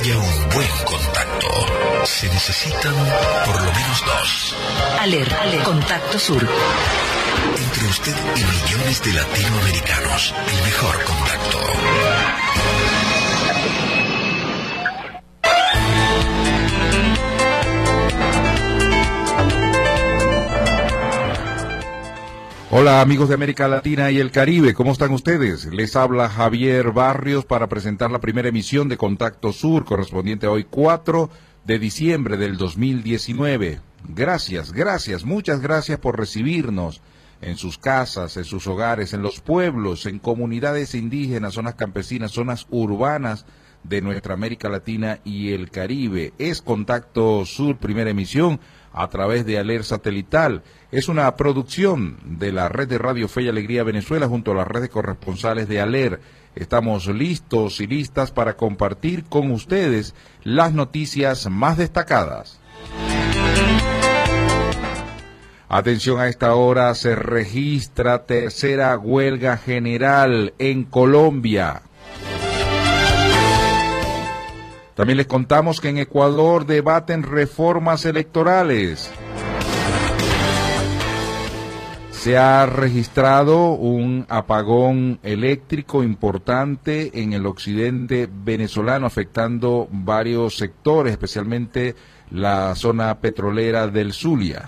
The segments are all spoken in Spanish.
haya un buen contacto, se necesitan por lo menos dos. ALER, Contacto Sur. Entre usted y millones de latinoamericanos, el mejor contacto. Hola amigos de América Latina y el Caribe, ¿cómo están ustedes? Les habla Javier Barrios para presentar la primera emisión de Contacto Sur, correspondiente a hoy 4 de diciembre del 2019. Gracias, muchas gracias por recibirnos en sus casas, en sus hogares, en los pueblos, en comunidades indígenas, zonas campesinas, zonas urbanas de nuestra América Latina y el Caribe. Es Contacto Sur, primera emisión, a través de ALER Satelital. Es una producción de la Red de Radio Fe y Alegría Venezuela junto a la red de corresponsales de ALER. Estamos listos y listas para compartir con ustedes las noticias más destacadas. Atención, a esta hora se registra tercera huelga general en Colombia. También les contamos que en Ecuador debaten reformas electorales. Se ha registrado un apagón eléctrico importante en el occidente venezolano, afectando varios sectores, especialmente la zona petrolera del Zulia.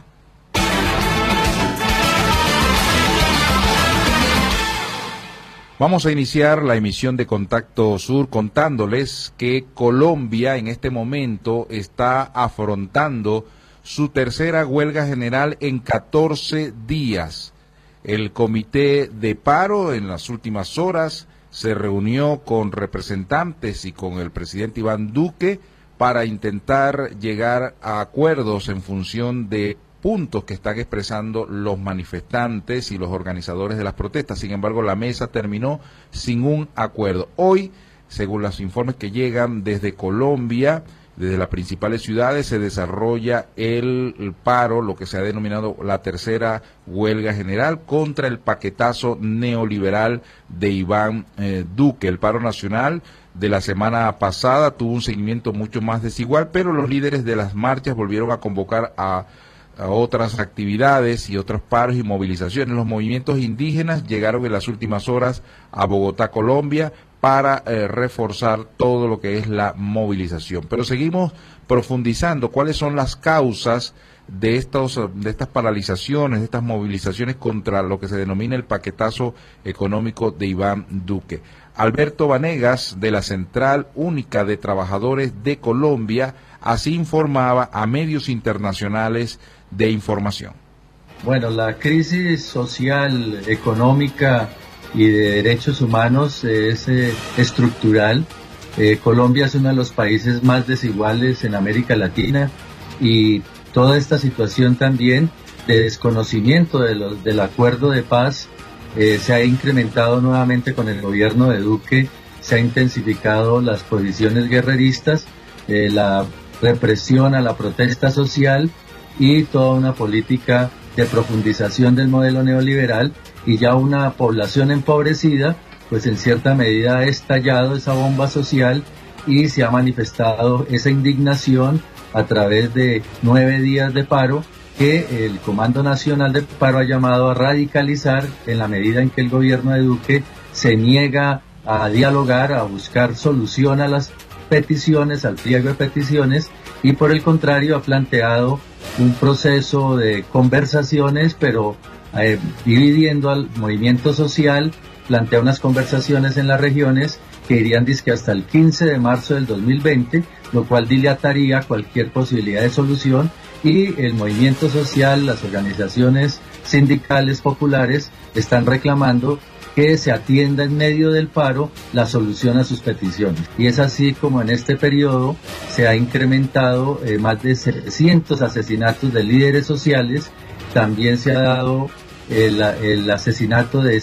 Vamos a iniciar la emisión de Contacto Sur contándoles que Colombia en este momento está afrontando su tercera huelga general en 14 días. El comité de paro en las últimas horas se reunió con representantes y con el presidente Iván Duque para intentar llegar a acuerdos en función de puntos que están expresando los manifestantes y los organizadores de las protestas. Sin embargo, la mesa terminó sin un acuerdo. Hoy, según los informes que llegan desde Colombia, desde las principales ciudades, se desarrolla el paro, lo que se ha denominado la tercera huelga general contra el paquetazo neoliberal de Iván Duque. El paro nacional de la semana pasada tuvo un seguimiento mucho más desigual, pero los líderes de las marchas volvieron a convocar a otras actividades y otros paros y movilizaciones. Los movimientos indígenas llegaron en las últimas horas a Bogotá, Colombia, para reforzar todo lo que es la movilización. Pero seguimos profundizando cuáles son las causas de estas paralizaciones, de estas movilizaciones contra lo que se denomina el paquetazo económico de Iván Duque. Alberto Vanegas, de la Central Única de Trabajadores de Colombia, así informaba a medios internacionales de información. Bueno, la crisis social, económica y de derechos humanos es estructural. Colombia es uno de los países más desiguales en América Latina y toda esta situación también de desconocimiento del acuerdo de paz se ha incrementado nuevamente con el gobierno de Duque, se ha intensificado las posiciones guerreristas, la represión a la protesta social y toda una política de profundización del modelo neoliberal, y ya una población empobrecida, pues en cierta medida ha estallado esa bomba social y se ha manifestado esa indignación a través de 9 días de paro que el Comando Nacional de Paro ha llamado a radicalizar en la medida en que el gobierno de Duque se niega a dialogar, a buscar solución a las peticiones, al pliego de peticiones, y por el contrario ha planteado un proceso de conversaciones, pero dividiendo al movimiento social, plantea unas conversaciones en las regiones que irían dizque hasta el 15 de marzo del 2020, lo cual dilataría cualquier posibilidad de solución, y el movimiento social, las organizaciones sindicales populares están reclamando que se atienda en medio del paro la solución a sus peticiones. Y es así como en este periodo se ha incrementado más de 700 asesinatos de líderes sociales. También se ha dado el asesinato de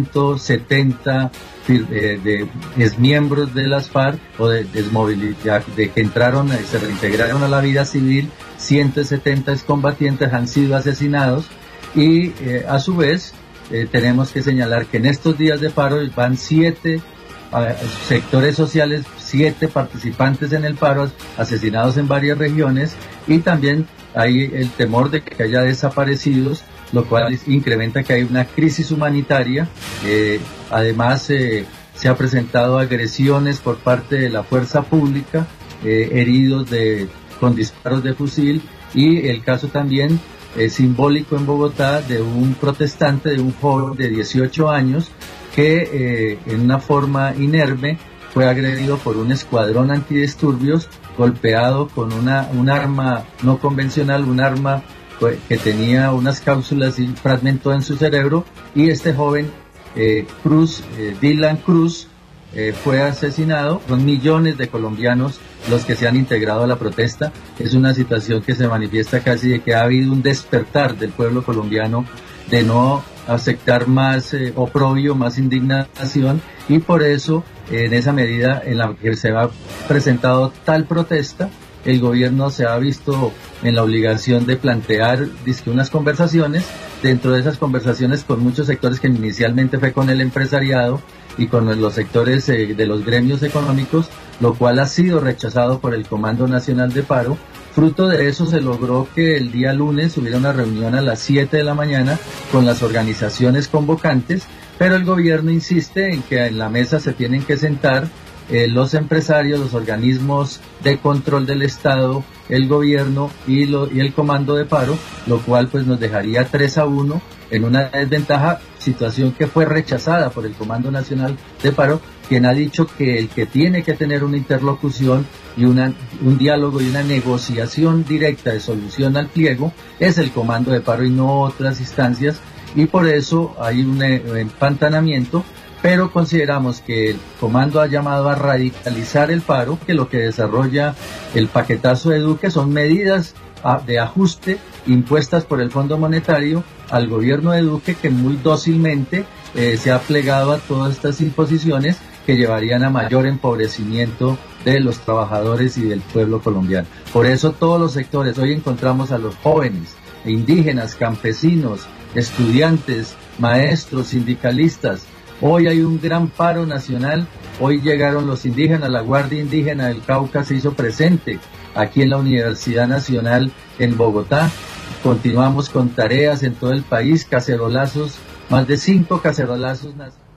170 de exmiembros de las FARC o de que entraron, se reintegraron a la vida civil. 170 excombatientes han sido asesinados y a su vez tenemos que señalar que en estos días de paro van 7 sectores sociales 7 participantes en el paro asesinados en varias regiones, y también hay el temor de que haya desaparecidos, lo cual incrementa que hay una crisis humanitaria. Además, se ha presentado agresiones por parte de la fuerza pública, heridos con disparos de fusil, y el caso también simbólico en Bogotá de un protestante, de un joven de 18 años que en una forma inerme fue agredido por un escuadrón antidisturbios, golpeado con un arma no convencional, un arma que tenía unas cápsulas y fragmentó en su cerebro, y este joven Dylan Cruz fue asesinado. Son millones de colombianos los que se han integrado a la protesta. Es una situación que se manifiesta casi de que ha habido un despertar del pueblo colombiano de no aceptar más oprobio, más indignación, y por eso, en esa medida en la que se ha presentado tal protesta, el gobierno se ha visto en la obligación de plantear unas conversaciones. Dentro de esas conversaciones con muchos sectores, que inicialmente fue con el empresariado y con los sectores de los gremios económicos, lo cual ha sido rechazado por el Comando Nacional de Paro. Fruto de eso se logró que el día lunes hubiera una reunión a las 7 de la mañana con las organizaciones convocantes, pero el gobierno insiste en que en la mesa se tienen que sentar los empresarios, los organismos de control del Estado, el gobierno y el comando de paro, lo cual pues nos dejaría 3-1 en una desventaja, situación que fue rechazada por el Comando Nacional de Paro, quien ha dicho que el que tiene que tener una interlocución y un diálogo y una negociación directa de solución al pliego es el Comando de Paro y no otras instancias, y por eso hay un empantanamiento. Pero consideramos que el comando ha llamado a radicalizar el paro, que lo que desarrolla el paquetazo de Duque son medidas de ajuste impuestas por el Fondo Monetario al gobierno de Duque, que muy dócilmente se ha plegado a todas estas imposiciones que llevarían a mayor empobrecimiento de los trabajadores y del pueblo colombiano. Por eso todos los sectores, hoy encontramos a los jóvenes, indígenas, campesinos, estudiantes, maestros, sindicalistas. Hoy hay un gran paro nacional, hoy llegaron los indígenas, la Guardia Indígena del Cauca se hizo presente aquí en la Universidad Nacional en Bogotá. Continuamos con tareas en todo el país, cacerolazos, más de 5 cacerolazos.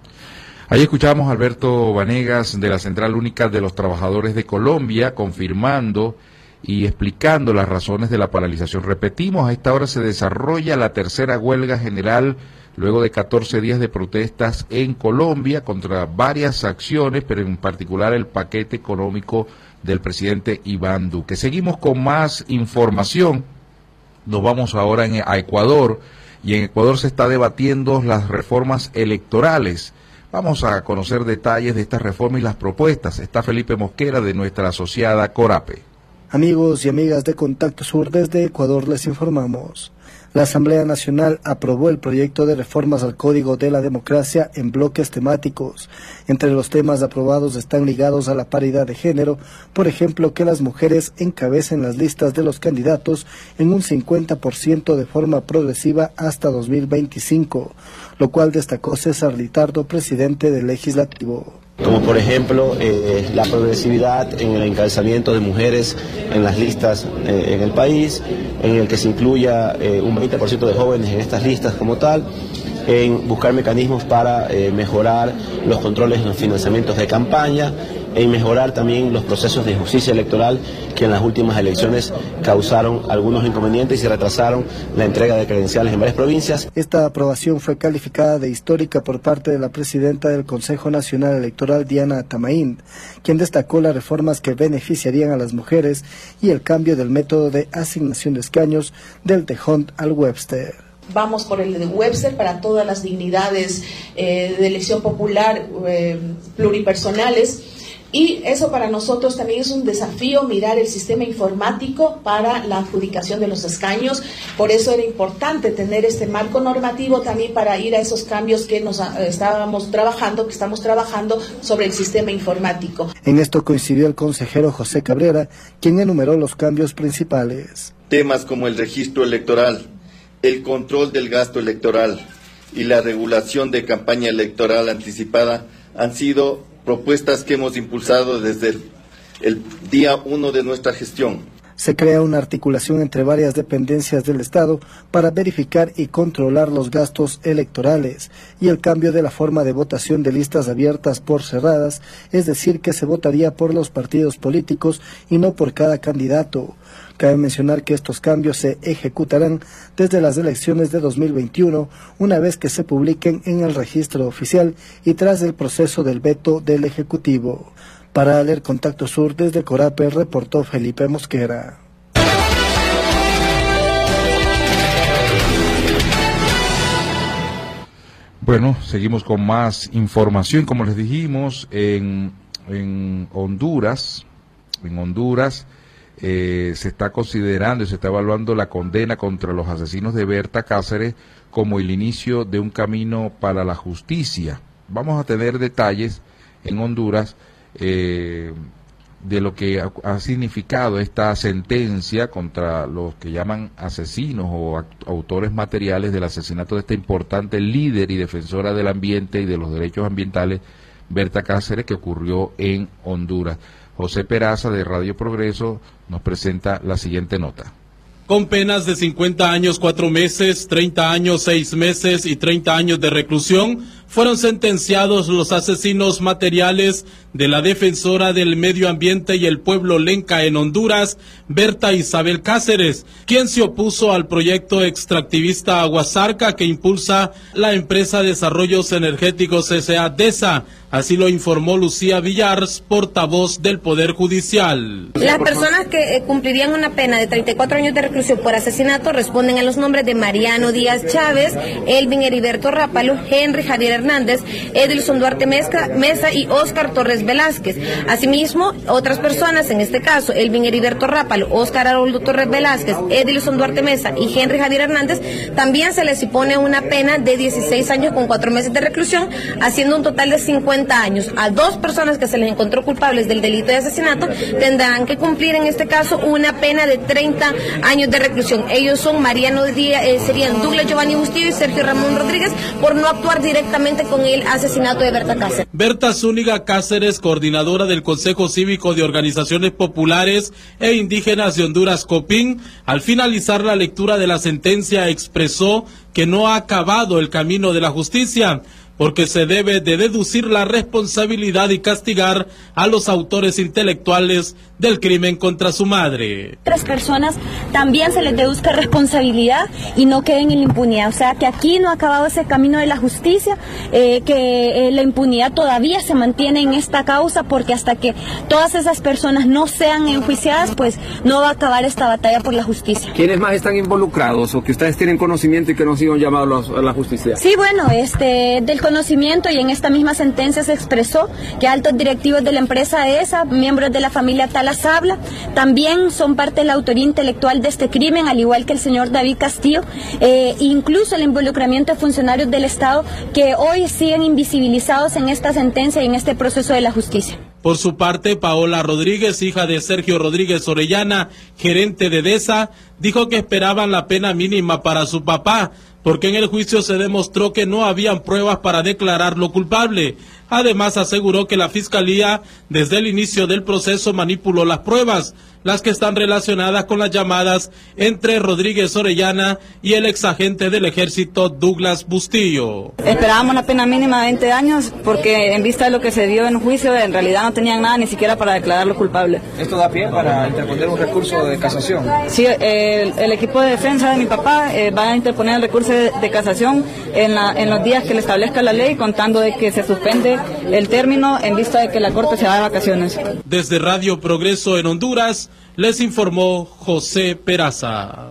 Ahí escuchamos a Alberto Vanegas de la Central Única de los Trabajadores de Colombia, confirmando y explicando las razones de la paralización. Repetimos, a esta hora se desarrolla la tercera huelga general luego de 14 días de protestas en Colombia contra varias acciones, pero en particular el paquete económico del presidente Iván Duque. Seguimos con más información. Nos vamos ahora a Ecuador, y en Ecuador se está debatiendo las reformas electorales. Vamos a conocer detalles de estas reformas y las propuestas. Está Felipe Mosquera, de nuestra asociada Corape. Amigos y amigas de Contacto Sur, desde Ecuador les informamos. La Asamblea Nacional aprobó el proyecto de reformas al Código de la Democracia en bloques temáticos. Entre los temas aprobados están ligados a la paridad de género, por ejemplo, que las mujeres encabecen las listas de los candidatos en un 50% de forma progresiva hasta 2025, lo cual destacó César Litardo, presidente del Legislativo. Como por ejemplo la progresividad en el encabezamiento de mujeres en las listas en el país, en el que se incluya un 20% de jóvenes en estas listas como tal, en buscar mecanismos para mejorar los controles en los financiamientos de campaña, en mejorar también los procesos de justicia electoral que en las últimas elecciones causaron algunos inconvenientes y retrasaron la entrega de credenciales en varias provincias. Esta aprobación fue calificada de histórica por parte de la presidenta del Consejo Nacional Electoral, Diana Tamaín, quien destacó las reformas que beneficiarían a las mujeres y el cambio del método de asignación de escaños del Tejón al Webster. Vamos por el de Webster para todas las dignidades de elección popular pluripersonales. Y eso para nosotros también es un desafío, mirar el sistema informático para la adjudicación de los escaños. Por eso era importante tener este marco normativo también para ir a esos cambios que estamos trabajando sobre el sistema informático. En esto coincidió el consejero José Cabrera, quien enumeró los cambios principales. Temas como el registro electoral, el control del gasto electoral y la regulación de campaña electoral anticipada han sido propuestas que hemos impulsado desde el día 1 de nuestra gestión. Se crea una articulación entre varias dependencias del Estado para verificar y controlar los gastos electorales y el cambio de la forma de votación de listas abiertas por cerradas, es decir, que se votaría por los partidos políticos y no por cada candidato. Cabe mencionar que estos cambios se ejecutarán desde las elecciones de 2021, una vez que se publiquen en el registro oficial y tras el proceso del veto del Ejecutivo. Para Aler Contacto Sur, desde Corape, reportó Felipe Mosquera. Bueno, seguimos con más información. Como les dijimos, en Honduras se está considerando y se está evaluando la condena contra los asesinos de Berta Cáceres como el inicio de un camino para la justicia. Vamos a tener detalles en Honduras de lo que ha significado esta sentencia contra los que llaman asesinos o autores materiales del asesinato de esta importante líder y defensora del ambiente y de los derechos ambientales, Berta Cáceres, que ocurrió en Honduras. José Peraza, de Radio Progreso, nos presenta la siguiente nota. Con penas de 50 años 4 meses, 30 años 6 meses y 30 años de reclusión, fueron sentenciados los asesinos materiales de la defensora del medio ambiente y el pueblo lenca en Honduras, Berta Isabel Cáceres, quien se opuso al proyecto extractivista Aguasarca que impulsa la empresa Desarrollos Energéticos S.A. DESA. Así lo informó Lucía Villars, portavoz del Poder Judicial. Las personas que cumplirían una pena de 34 años de reclusión por asesinato responden a los nombres de Mariano Díaz Chávez, Elvin Heriberto Rápalo, Henry Javier Hernández, Edilson Duarte Mesa y Óscar Torres Velázquez. Asimismo, otras personas, en este caso, Elvin Heriberto Rápalo, Óscar Haroldo Torres Velázquez, Edilson Duarte Mesa y Henry Javier Hernández, también se les impone una pena de 16 años con 4 meses de reclusión, haciendo un total de 50 años. A 2 personas que se les encontró culpables del delito de asesinato tendrán que cumplir en este caso una pena de 30 años de reclusión. Ellos son Mariano Díaz, serían Douglas Giovanni Bustillo y Sergio Ramón Rodríguez por no actuar directamente con el asesinato de Berta Cáceres. Berta Zúñiga Cáceres, coordinadora del Consejo Cívico de Organizaciones Populares e Indígenas de Honduras, COPIN, al finalizar la lectura de la sentencia expresó que no ha acabado el camino de la justicia, porque se debe de deducir la responsabilidad y castigar a los autores intelectuales del crimen contra su madre. Otras personas también se les deduzca responsabilidad y no queden en la impunidad, o sea que aquí no ha acabado ese camino de la justicia, que la impunidad todavía se mantiene en esta causa, porque hasta que todas esas personas no sean enjuiciadas, pues no va a acabar esta batalla por la justicia. ¿Quiénes más están involucrados o que ustedes tienen conocimiento y que no sigan llamados a la justicia? Sí, bueno, del conocimiento, y en esta misma sentencia se expresó que altos directivos de la empresa ESA, miembros de la familia Talasabla, también son parte de la autoría intelectual de este crimen, al igual que el señor David Castillo, incluso el involucramiento de funcionarios del Estado que hoy siguen invisibilizados en esta sentencia y en este proceso de la justicia. Por su parte, Paola Rodríguez, hija de Sergio Rodríguez Orellana, gerente de DESA, dijo que esperaban la pena mínima para su papá, porque en el juicio se demostró que no habían pruebas para declararlo culpable. Además, aseguró que la Fiscalía, desde el inicio del proceso, manipuló las pruebas, las que están relacionadas con las llamadas entre Rodríguez Orellana y el exagente del Ejército Douglas Bustillo. Esperábamos la pena mínima de 20 años, porque en vista de lo que se dio en el juicio, en realidad no tenían nada ni siquiera para declararlo culpable. ¿Esto da pie para interponer un recurso de casación? Sí, el equipo de defensa de mi papá va a interponer el recurso de casación en los días que le establezca la ley, contando de que se suspende el término en vista de que la Corte se va de vacaciones. Desde Radio Progreso en Honduras, les informó José Peraza.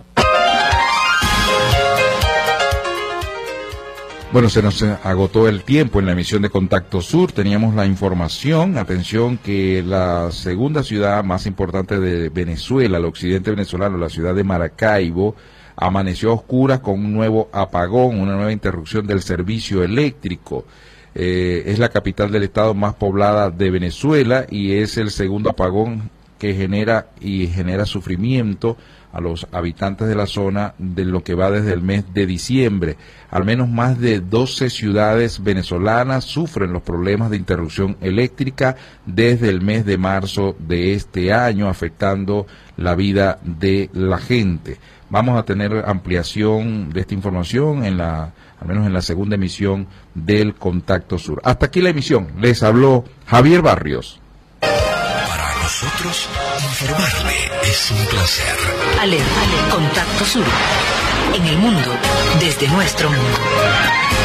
Bueno, se nos agotó el tiempo en la emisión de Contacto Sur. Teníamos la información, atención, que la segunda ciudad más importante de Venezuela, el occidente venezolano, la ciudad de Maracaibo, amaneció a oscuras con un nuevo apagón, una nueva interrupción del servicio eléctrico. Es la capital del estado más poblada de Venezuela y es el segundo apagón que genera sufrimiento a los habitantes de la zona de lo que va desde el mes de diciembre. Al menos más de 12 ciudades venezolanas sufren los problemas de interrupción eléctrica desde el mes de marzo de este año, afectando la vida de la gente. Vamos a tener ampliación de esta información al menos en la segunda emisión del Contacto Sur. Hasta aquí la emisión. Les habló Javier Barrios. Para nosotros, informarle es un placer. Ale, Contacto Sur. En el mundo, desde nuestro mundo.